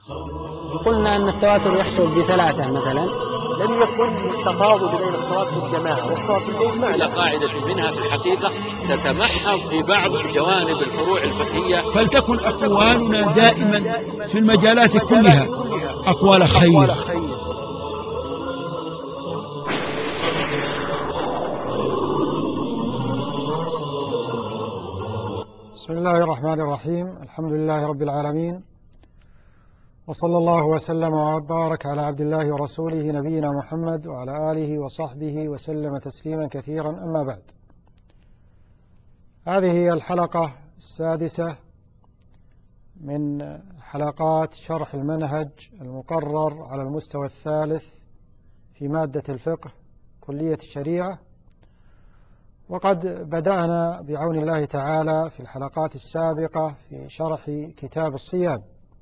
قلنا أن التواتر يحصل بثلاثة مثلا. لم يكن التفاضل بين الصلاة في الجماعة والصلاة في البيت على قاعدة منها في الحقيقة تتمحض في بعض جوانب الفروع الفقهية. فلتكن أقوالنا دائما في المجالات كلها أقوال خير. بسم الله الرحمن الرحيم. الحمد لله رب العالمين، وصلى الله وسلم وبارك على عبد الله ورسوله نبينا محمد وعلى آله وصحبه وسلم تسليما كثيرا. أما بعد، هذه هي الحلقة السادسة من حلقات شرح المنهج المقرر على المستوى الثالث في مادة الفقه كلية الشريعة. وقد بدأنا بعون الله تعالى في الحلقات السابقة في شرح كتاب الصيام،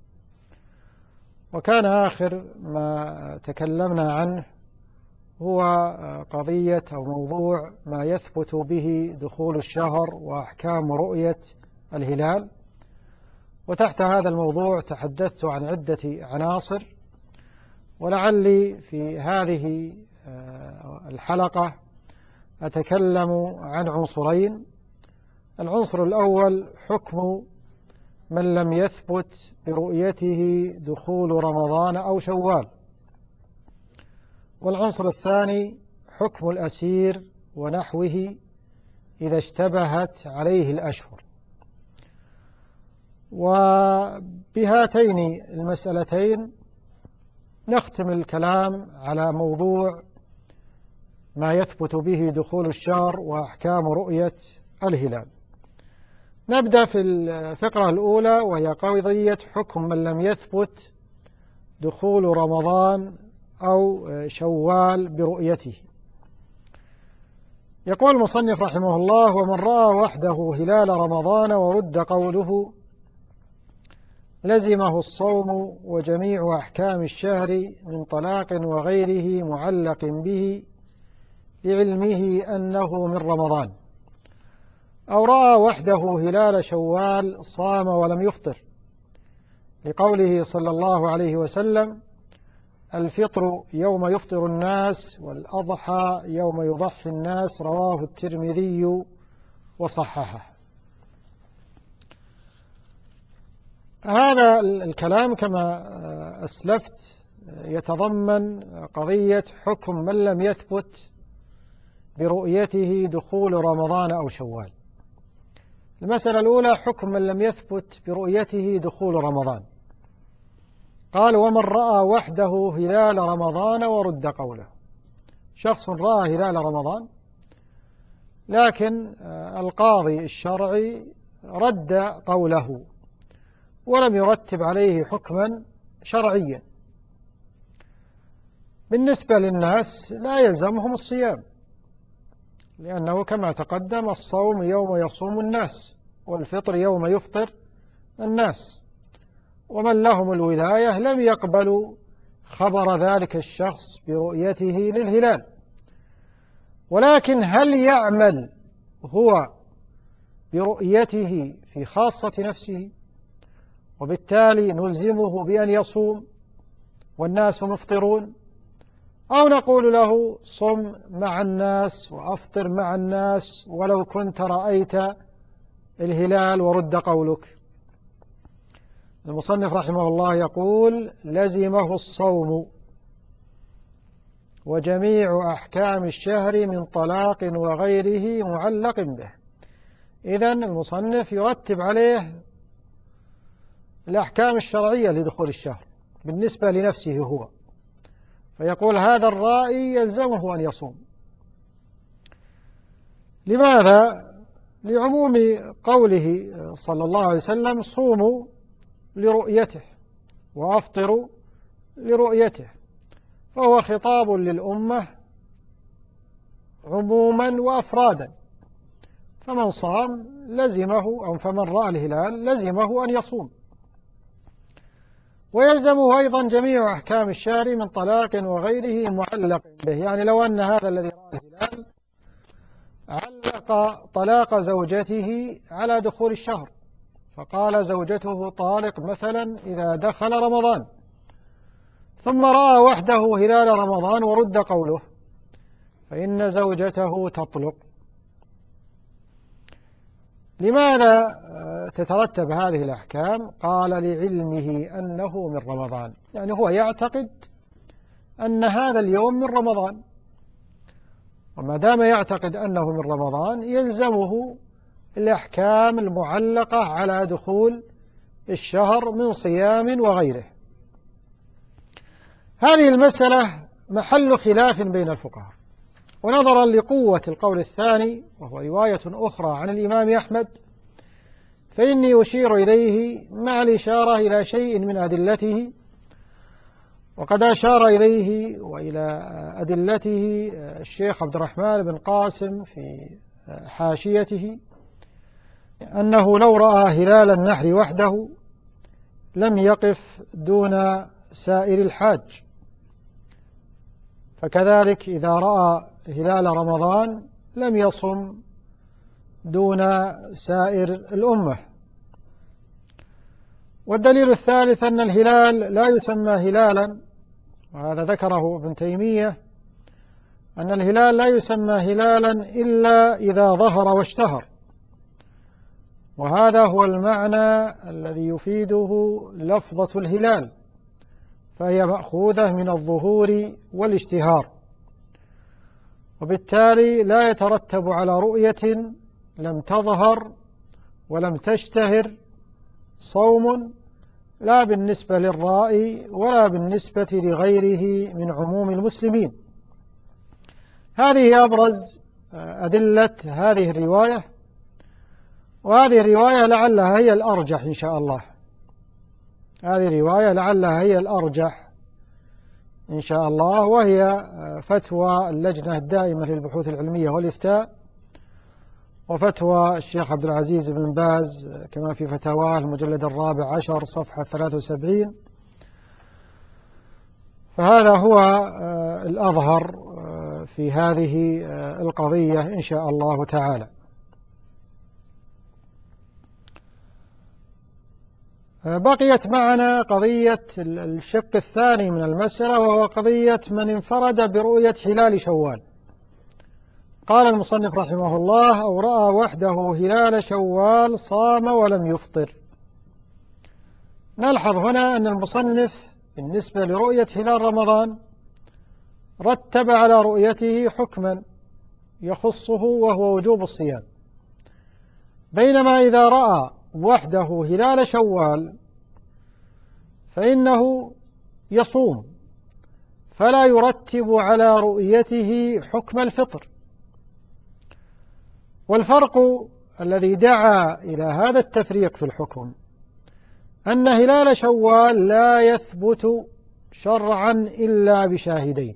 وكان آخر ما تكلمنا عنه هو قضية أو موضوع ما يثبت به دخول الشهر وأحكام رؤية الهلال. وتحت هذا الموضوع تحدثت عن عدة عناصر، ولعلي في هذه الحلقة أتكلم عن عنصرين. العنصر الأول حكم من لم يثبت برؤيته دخول رمضان أو شوال، والعنصر الثاني حكم الأسير ونحوه إذا اشتبهت عليه الأشهر. وبهاتين المسألتين نختم الكلام على موضوع ما يثبت به دخول الشهر وأحكام رؤية الهلال. نبدأ في الفقرة الأولى، وهي قضية حكم من لم يثبت دخول رمضان أو شوال برؤيته. يقول المصنف رحمه الله: ومن رأى وحده هلال رمضان ورد قوله لزمه الصوم وجميع أحكام الشهر من طلاق وغيره معلق به لعلمه أنه من رمضان، أو رأى وحده هلال شوال صام ولم يفطر، لقوله صلى الله عليه وسلم: الفطر يوم يفطر الناس والأضحى يوم يضحي الناس، رواه الترمذي وصححه. هذا الكلام كما أسلفت يتضمن قضية حكم من لم يثبت برؤيته دخول رمضان أو شوال. المسألة الأولى حكم من لم يثبت برؤيته دخول رمضان. قال: ومن رأى وحده هلال رمضان ورد قوله. شخص رأى هلال رمضان، لكن القاضي الشرعي رد قوله ولم يرتب عليه حكما شرعيا. بالنسبة للناس لا يلزمهم الصيام، لأنه كما تقدم الصوم يوم يصوم الناس، والفطر يوم يفطر الناس، ومن لهم الولاية لم يقبلوا خبر ذلك الشخص برؤيته للهلال. ولكن هل يعمل هو برؤيته في خاصة نفسه، وبالتالي نلزمه بأن يصوم والناس مفطرون، أو نقول له صم مع الناس وأفطر مع الناس ولو كنت رأيت الهلال ورد قولك؟ المصنف رحمه الله يقول: لزمه الصوم وجميع أحكام الشهر من طلاق وغيره معلق به. إذن المصنف يرتب عليه الأحكام الشرعية لدخول الشهر بالنسبة لنفسه هو، فيقول هذا الرائي يلزمه أن يصوم. لماذا؟ لعموم قوله صلى الله عليه وسلم: صوموا لرؤيته وأفطروا لرؤيته، فهو خطاب للأمة عموما وأفرادا. فمن صام لزمه، أو فمن رأى الهلال لزمه أن يصوم. ويلزمه أيضا جميع أحكام الشهر من طلاق وغيره معلق به. يعني لو أن هذا الذي رأى الهلال علق طلاق زوجته على دخول الشهر، فقال زوجته طالق مثلا إذا دخل رمضان، ثم رأى وحده هلال رمضان ورد قوله، فإن زوجته تطلق. لماذا تترتب هذه الأحكام؟ قال لعلمه أنه من رمضان، يعني هو يعتقد أن هذا اليوم من رمضان، وما دام يعتقد أنه من رمضان يلزمه الأحكام المعلقة على دخول الشهر من صيام وغيره. هذه المسألة محل خلاف بين الفقهاء، ونظرا لقوة القول الثاني وهو رواية أخرى عن الإمام أحمد، فإني أشير إليه مع الإشارة إلى شيء من أدلته، وقد أشار إليه وإلى أدلته الشيخ عبد الرحمن بن قاسم في حاشيته، أنه لو رأى هلال النحر وحده لم يقف دون سائر الحاج، فكذلك إذا رأى هلال رمضان لم يصم دون سائر الأمة. والدليل الثالث أن الهلال لا يسمى هلالا، وهذا ذكره ابن تيمية، أن الهلال لا يسمى هلالا إلا إذا ظهر واشتهر، وهذا هو المعنى الذي يفيده لفظة الهلال، فهي مأخوذة من الظهور والاشتهار، وبالتالي لا يترتب على رؤية لم تظهر ولم تشتهر صوم، لا بالنسبة للرائي ولا بالنسبة لغيره من عموم المسلمين. هذه أبرز أدلة هذه الرواية، وهذه الرواية لعلها هي الأرجح إن شاء الله، هذه الرواية لعلها هي الأرجح إن شاء الله، وهي فتوى اللجنة الدائمة للبحوث العلمية والإفتاء، وفتوى الشيخ عبد العزيز بن باز كما في فتاواه المجلد 14 صفحة 73. فهذا هو الأظهر في هذه القضية إن شاء الله تعالى. بقيت معنا قضية الشق الثاني من المسألة، وهو قضية من انفرد برؤية هلال شوال. قال المصنف رحمه الله: أو رأى وحده هلال شوال صام ولم يفطر. نلحظ هنا أن المصنف بالنسبة لرؤية هلال رمضان رتب على رؤيته حكما يخصه وهو وجوب الصيام، بينما إذا رأى وحده هلال شوال فإنه يصوم، فلا يرتب على رؤيته حكم الفطر. والفرق الذي دعا إلى هذا التفريق في الحكم أن هلال شوال لا يثبت شرعا إلا بشاهدين،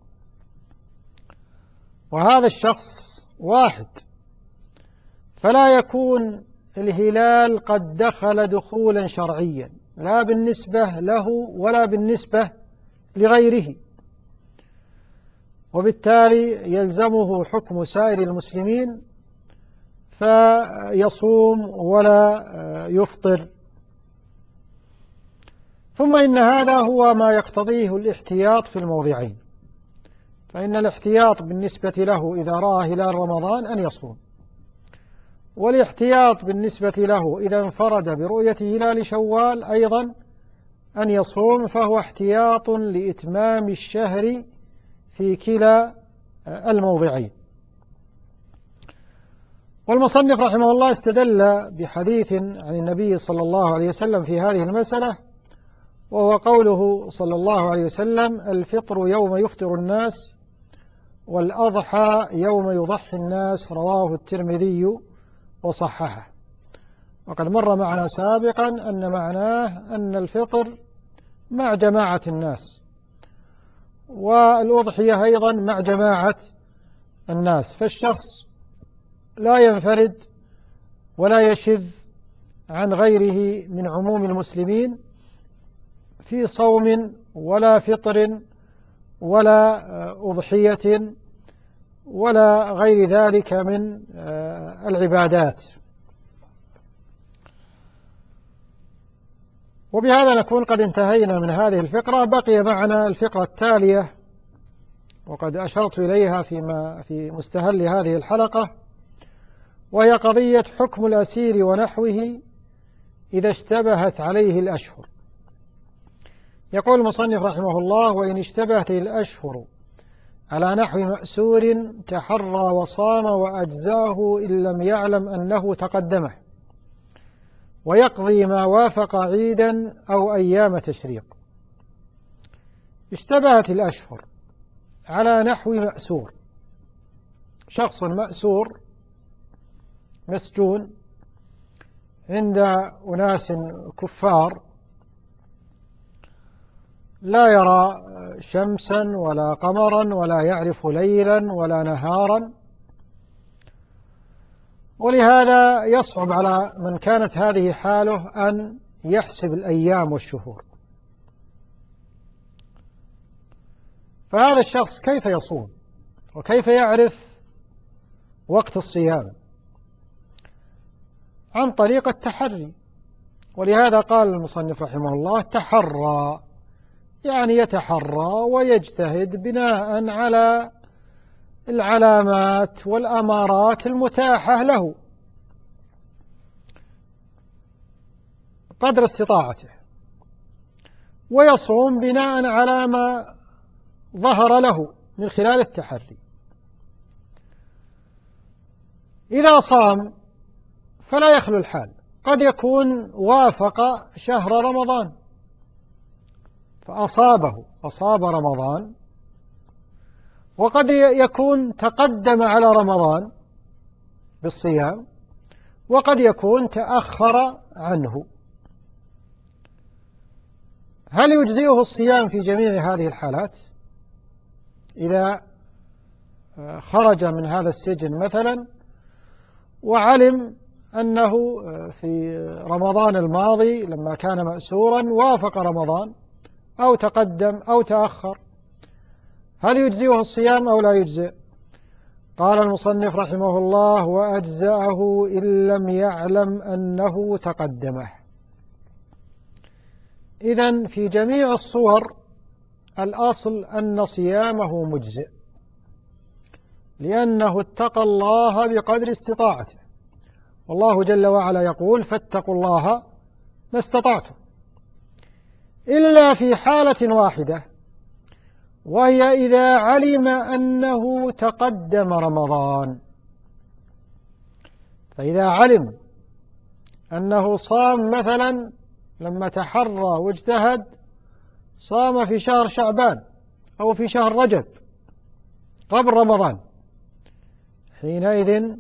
وهذا الشخص واحد، فلا يكون الهلال قد دخل دخولا شرعيا لا بالنسبة له ولا بالنسبة لغيره، وبالتالي يلزمه حكم سائر المسلمين فيصوم ولا يفطر. ثم إن هذا هو ما يقتضيه الاحتياط في الموضعين، فإن الاحتياط بالنسبة له إذا رأى هلال رمضان أن يصوم، والاحتياط بالنسبة له إذا انفرد برؤية هلال شوال أيضا أن يصوم، فهو احتياط لإتمام الشهر في كلا الموضعين. والمصنف رحمه الله استدل بحديث عن النبي صلى الله عليه وسلم في هذه المسألة، وهو قوله صلى الله عليه وسلم: الفطر يوم يفطر الناس، والأضحى يوم يضحي الناس، رواه الترمذي وصححه. وقد مر معنا سابقا أن معناه أن الفطر مع جماعة الناس، والأضحية أيضا مع جماعة الناس، فالشخص لا ينفرد ولا يشذ عن غيره من عموم المسلمين في صوم ولا فطر ولا أضحية ولا غير ذلك من العبادات. وبهذا نكون قد انتهينا من هذه الفقرة. بقي معنا الفقرة التالية وقد أشرت إليها في مستهل هذه الحلقة، وهي قضية حكم الأسير ونحوه إذا اشتبهت عليه الأشهر. يقول المصنف رحمه الله: وإن اشتبهت الأشهر على نحو مأسور تحرى وصام وأجزاه إن لم يعلم أنه تقدمه، ويقضي ما وافق عيدا أو أيام تشريق. اشتبهت الأشهر على نحو مأسور، شخص مأسور مسجون عند أناس كفار، لا يرى شمسا ولا قمرا ولا يعرف ليلا ولا نهارا، ولهذا يصعب على من كانت هذه حاله أن يحسب الأيام والشهور. فهذا الشخص كيف يصوم وكيف يعرف وقت الصيام؟ عن طريق التحري. ولهذا قال المصنف رحمه الله: تحرى، يعني يتحرى ويجتهد بناء على العلامات والأمارات المتاحة له قدر استطاعته، ويصوم بناء على ما ظهر له من خلال التحري. إذا صام فلا يخلو الحال، قد يكون وافق شهر رمضان أصاب رمضان، وقد يكون تقدم على رمضان بالصيام، وقد يكون تأخر عنه. هل يجزئه الصيام في جميع هذه الحالات؟ إذا خرج من هذا السجن مثلا وعلم أنه في رمضان الماضي لما كان مأسورا وافق رمضان أو تقدم أو تأخر، هل يجزئه الصيام أو لا يجزئ؟ قال المصنف رحمه الله: وأجزأه إن لم يعلم أنه تقدمه. إذن في جميع الصور الأصل أن صيامه مجزئ، لأنه اتقى الله بقدر استطاعته، والله جل وعلا يقول: فاتقوا الله ما استطعتم. إلا في حالة واحدة، وهي إذا علم أنه تقدم رمضان. فإذا علم أنه صام مثلا لما تحرى واجتهد، صام في شهر شعبان أو في شهر رجب قبل رمضان، حينئذ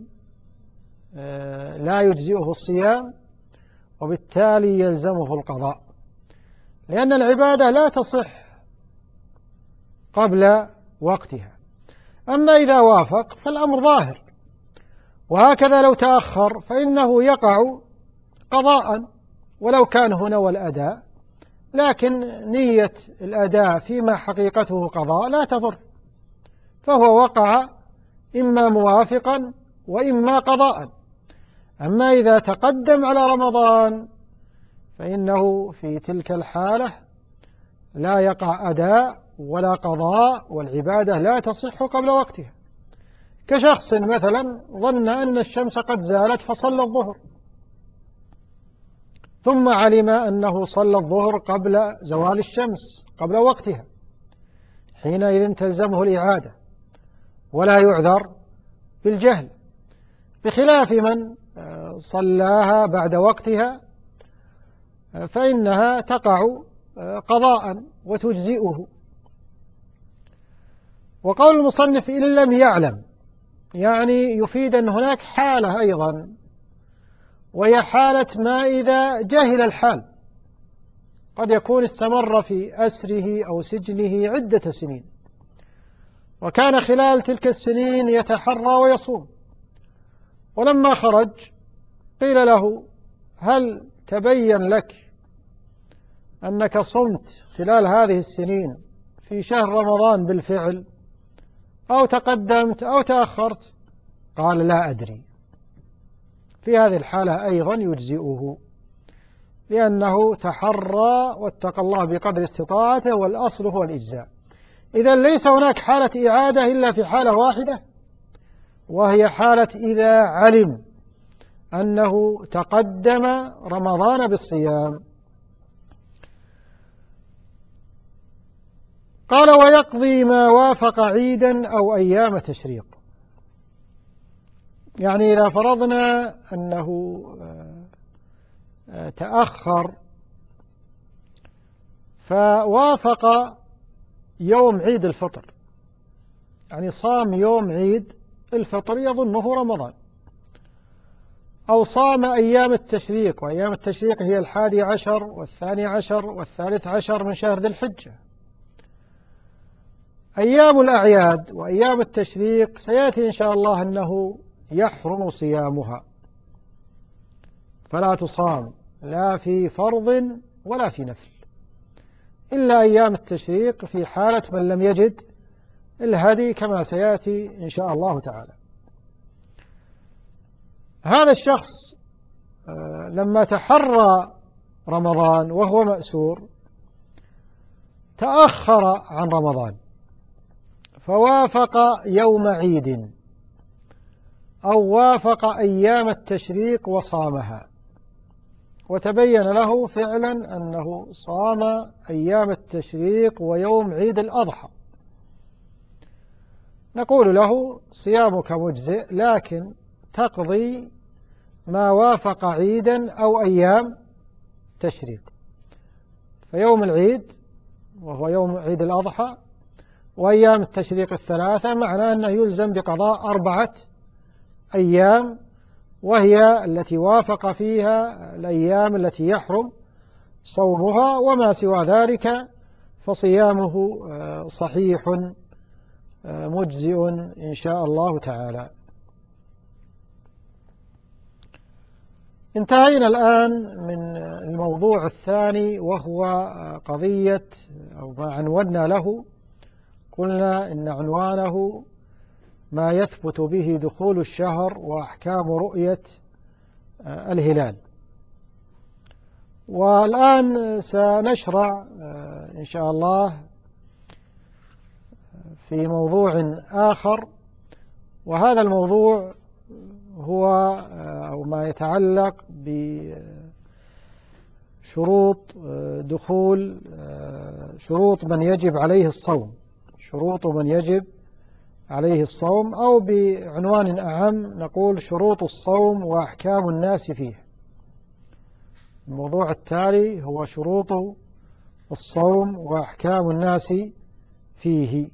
لا يجزئه الصيام، وبالتالي يلزمه القضاء، لأن العبادة لا تصح قبل وقتها. أما إذا وافق فالأمر ظاهر، وهكذا لو تأخر فإنه يقع قضاء ولو كان هنا والأداء، لكن نية الأداء فيما حقيقته قضاء لا تضر، فهو وقع إما موافقا وإما قضاء. أما إذا تقدم على رمضان فإنه في تلك الحالة لا يقع أداء ولا قضاء، والعبادة لا تصح قبل وقتها. كشخص مثلا ظن أن الشمس قد زالت فصلى الظهر، ثم علم أنه صلى الظهر قبل زوال الشمس قبل وقتها، حينئذ تلزمه الإعادة ولا يعذر بالجهل، بخلاف من صلاها بعد وقتها فإنها تقع قضاء وتجزئه. وقول المصنف إن لم يعلم يعني يفيد أن هناك حالة أيضا، وهي حالة ما إذا جهل الحال، قد يكون استمر في أسره أو سجنه عدة سنين، وكان خلال تلك السنين يتحرى ويصوم، ولما خرج قيل له: هل تبين لك أنك صمت خلال هذه السنين في شهر رمضان بالفعل، أو تقدمت أو تأخرت؟ قال: لا أدري. في هذه الحالة أيضا يجزئه، لأنه تحرى واتقى الله بقدر استطاعته، والأصل هو الإجزاء. إذا ليس هناك حالة إعادة إلا في حالة واحدة، وهي حالة إذا علم أنه تقدم رمضان بالصيام. قال: ويقضي ما وافق عيدا أو أيام تشريق. يعني إذا فرضنا أنه تأخر فوافق يوم عيد الفطر، يعني صام يوم عيد الفطر يظنه رمضان، أو صام أيام التشريق، وأيام التشريق هي 11 و12 و13 من شهر ذي الحجة. أيام الأعياد وأيام التشريق سيأتي إن شاء الله أنه يحرم صيامها، فلا تصام لا في فرض ولا في نفل، إلا أيام التشريق في حالة من لم يجد الهدي كما سيأتي إن شاء الله تعالى. هذا الشخص لما تحرى رمضان وهو مأسور تأخر عن رمضان فوافق يوم عيد أو وافق أيام التشريق وصامها، وتبين له فعلا أنه صام أيام التشريق ويوم عيد الأضحى، نقول له صيامك مجزئ، لكن تقضي ما وافق عيدا أو أيام تشريق. فيوم العيد وهو يوم عيد الأضحى وأيام التشريق الثلاثة معناه أنه يلزم بقضاء 4 أيام، وهي التي وافق فيها الأيام التي يحرم صومها، وما سوى ذلك فصيامه صحيح مجزئ إن شاء الله تعالى. انتهينا الآن من الموضوع الثاني، وهو قضية أو ما عنونا له، قلنا إن عنوانه ما يثبت به دخول الشهر وأحكام رؤية الهلال. والآن سنشرع إن شاء الله في موضوع آخر، وهذا الموضوع هو أو ما يتعلق بشروط دخول شروط من يجب عليه الصوم، شروط من يجب عليه الصوم، أو بعنوان أعم نقول شروط الصوم وأحكام الناس فيه. الموضوع التالي هو شروط الصوم وأحكام الناس فيه.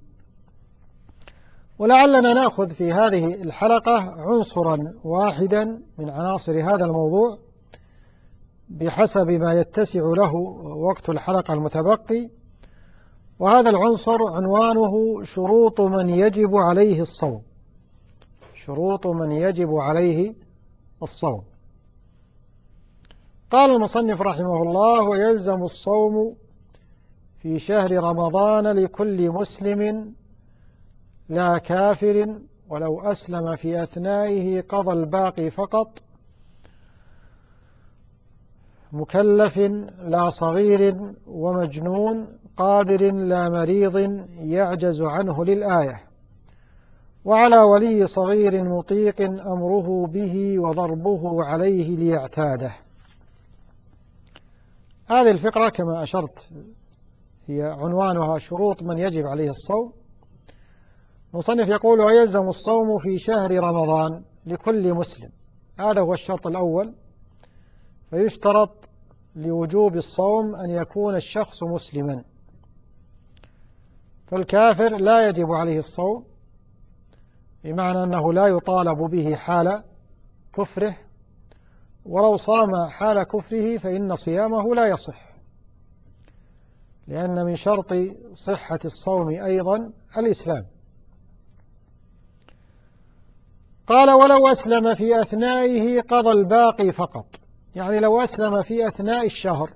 ولعلنا نأخذ في هذه الحلقة عنصرا واحدا من عناصر هذا الموضوع بحسب ما يتسع له وقت الحلقة المتبقي، وهذا العنصر عنوانه شروط من يجب عليه الصوم. شروط من يجب عليه الصوم. قال المصنف رحمه الله: ويلزم الصوم في شهر رمضان لكل مسلم لا كافر ولو أسلم في أثنائه قضى الباقي فقط، مكلف لا صغير ومجنون قادر لا مريض يعجز عنه للآية، وعلى ولي صغير مطيق أمره به وضربه عليه ليعتاده. هذه الفقرة كما أشرت هي عنوانها شروط من يجب عليه الصوم. المصنف يقول: ويلزم الصوم في شهر رمضان لكل مسلم. هذا هو الشرط الأول، فيشترط لوجوب الصوم أن يكون الشخص مسلما، فالكافر لا يجب عليه الصوم، بمعنى أنه لا يطالب به حال كفره، ولو صام حال كفره فإن صيامه لا يصح، لأن من شرط صحة الصوم أيضا الإسلام. قال: ولو أسلم في أثنائه قضى الباقي فقط. يعني لو أسلم في أثناء الشهر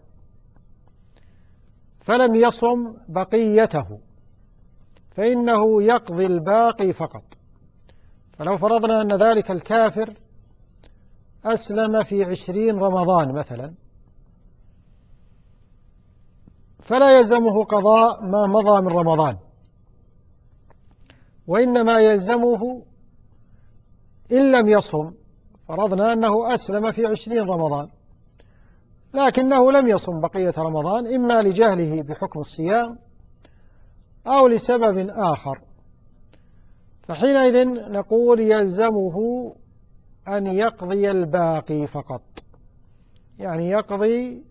فلم يصم بقيته فإنه يقضي الباقي فقط. فلو فرضنا أن ذلك الكافر أسلم في 20 رمضان مثلا، فلا يلزمه قضاء ما مضى من رمضان، وإنما يلزمه إن لم يصم. فرضنا أنه أسلم في 20 رمضان لكنه لم يصم بقية رمضان، إما لجهله بحكم الصيام أو لسبب آخر، فحينئذ نقول يلزمه أن يقضي الباقي فقط، يعني يقضي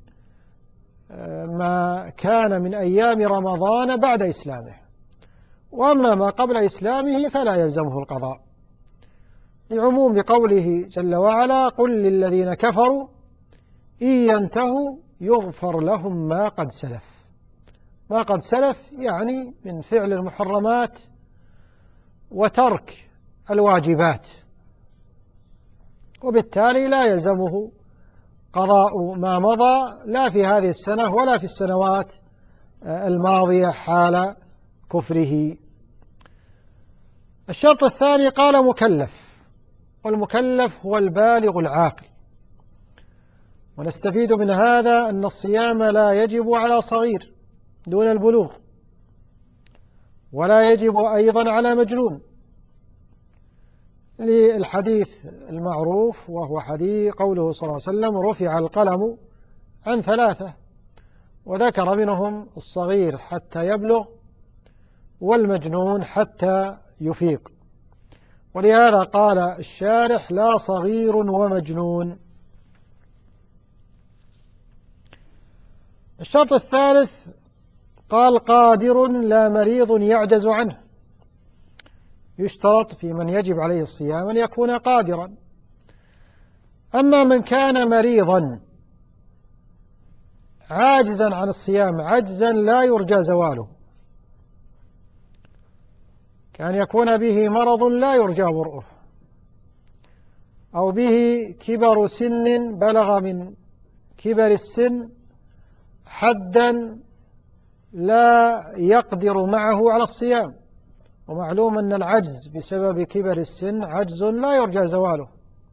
ما كان من أيام رمضان بعد إسلامه، وأما ما قبل إسلامه فلا يلزمه القضاء، لعموم قوله جل وعلا: قل للذين كفروا إن ينتهوا يغفر لهم ما قد سلف. ما قد سلف يعني من فعل المحرمات وترك الواجبات، وبالتالي لا يلزمه قضاء ما مضى لا في هذه السنة ولا في السنوات الماضية حال كفره. الشرط الثاني قال مكلف، والمكلف هو البالغ العاقل. ونستفيد من هذا أن الصيام لا يجب على صغير دون البلوغ، ولا يجب أيضا على مجنون، للحديث المعروف وهو حديث قوله صلى الله عليه وسلم: رفع القلم عن 3، وذكر منهم الصغير حتى يبلغ، والمجنون حتى يفيق. ولهذا قال الشارح: لا صغير ومجنون. الشرط الثالث قال قادر لا مريض يعجز عنه. يشترط في من يجب عليه الصيام أن يكون قادرا. أما من كان مريضا عاجزا عن الصيام عجزا لا يرجى زواله، كان يكون به مرض لا يرجى برؤه، أو به كبر سن بلغ من كبر السن حدا لا يقدر معه على الصيام، ومعلوم أن العجز بسبب كبر السن عجز لا يرجى زواله.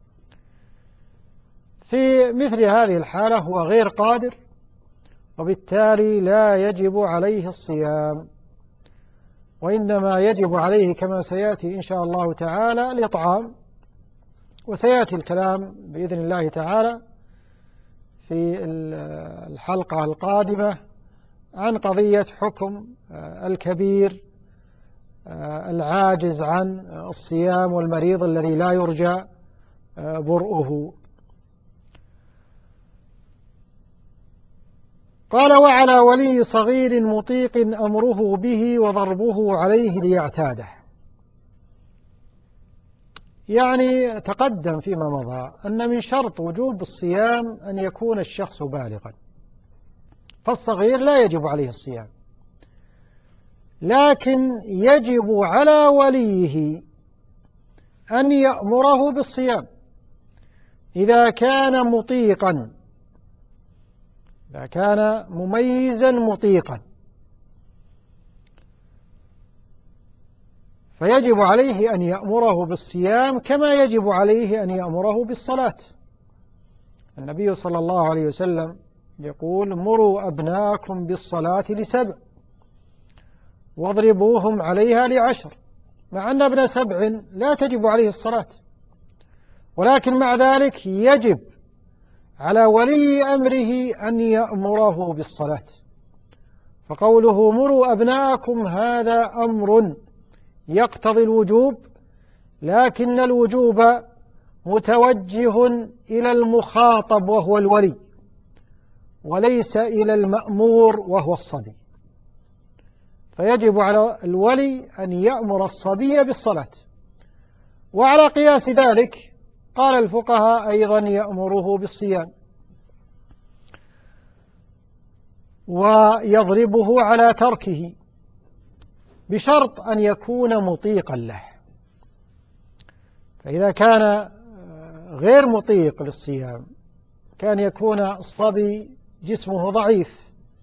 في مثل هذه الحالة هو غير قادر، وبالتالي لا يجب عليه الصيام، وإنما يجب عليه كما سيأتي إن شاء الله تعالى الإطعام. وسيأتي الكلام بإذن الله تعالى في الحلقة القادمة عن قضية حكم الكبير العاجز عن الصيام والمريض الذي لا يرجى برؤه. قال: وعلى ولي صغير مطيق أمره به وضربه عليه ليعتاده. يعني تقدم فيما مضى أن من شرط وجوب الصيام أن يكون الشخص بالغا، فالصغير لا يجب عليه الصيام، لكن يجب على وليه أن يأمره بالصيام إذا كان مطيقا، إذا كان مميزا مطيقا، فيجب عليه أن يأمره بالصيام كما يجب عليه أن يأمره بالصلاة. النبي صلى الله عليه وسلم يقول: مروا أبناءكم بالصلاة ل7 واضربوهم عليها ل10، مع أن ابن 7 لا تجب عليه الصلاة، ولكن مع ذلك يجب على ولي أمره أن يأمره بالصلاة. فقوله مروا أبناءكم هذا أمر يقتضي الوجوب، لكن الوجوب متوجه إلى المخاطب وهو الولي، وليس إلى المأمور وهو الصبي. فيجب على الولي أن يأمر الصبي بالصلاة. وعلى قياس ذلك قال الفقهاء أيضا يأمره بالصيام، ويضربه على تركه بشرط أن يكون مطيقا له. فإذا كان غير مطيق للصيام، كان يكون الصبي جسمه ضعيف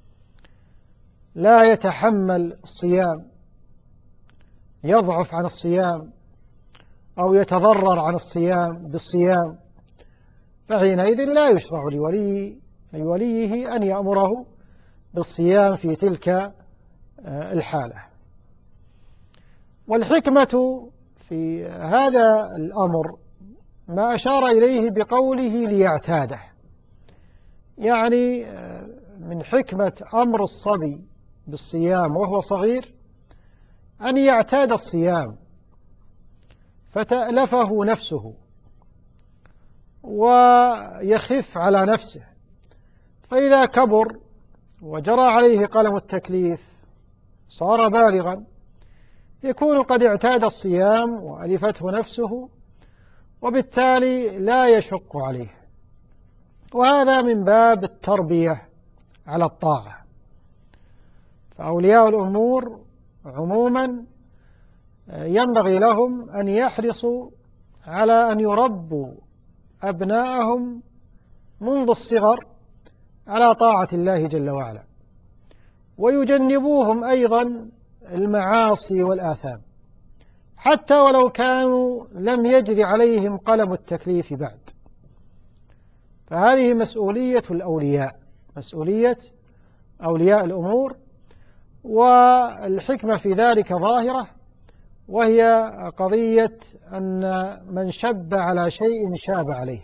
لا يتحمل الصيام، يضعف عن الصيام أو يتضرر عن الصيام بالصيام، فحينئذ لا يشرع لوليه أن يأمره بالصيام في تلك الحالة. والحكمة في هذا الأمر ما أشار إليه بقوله ليعتاده، يعني من حكمة أمر الصبي بالصيام وهو صغير أن يعتاد الصيام فتألفه نفسه ويخف على نفسه، فإذا كبر وجرى عليه قلم التكليف صار بالغا يكون قد اعتاد الصيام وألفته نفسه، وبالتالي لا يشق عليه. وهذا من باب التربية على الطاعة. فأولياء الأمور عموما ينبغي لهم أن يحرصوا على أن يربوا أبناءهم منذ الصغر على طاعة الله جل وعلا، ويجنبوهم أيضا المعاصي والآثام حتى ولو كانوا لم يجري عليهم قلم التكليف بعد. فهذه مسؤولية الأولياء، مسؤولية أولياء الأمور، والحكمة في ذلك ظاهرة، وهي قضية أن من شب على شيء شاب عليه،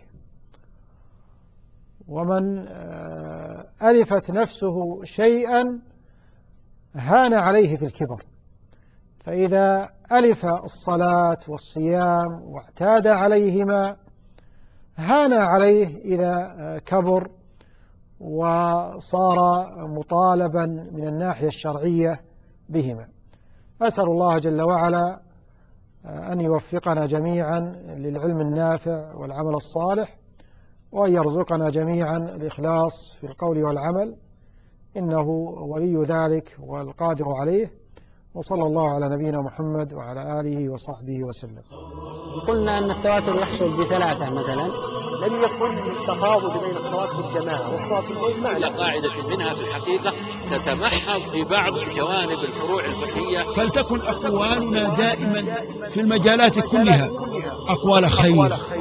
ومن ألفت نفسه شيئا هان عليه في الكبر. فإذا ألف الصلاة والصيام واعتاد عليهما هان عليه إذا كبر وصار مطالبا من الناحية الشرعية بهما. أسأل الله جل وعلا أن يوفقنا جميعا للعلم النافع والعمل الصالح، وأن يرزقنا جميعا الإخلاص في القول والعمل، إنه ولي ذلك والقادر عليه. وصلى الله على نبينا محمد وعلى آله وصحبه وسلم. قلنا أن التواتر يحصل بثلاثة مثلا. لم يكن التفاضل بين الصلاة في الجماعة والصلاة في البيت على قاعدة منها في الحقيقة تتمحض في بعض جوانب الفروع الفقهية. فلتكن أقوالنا دائما في المجالات كلها أقوال خير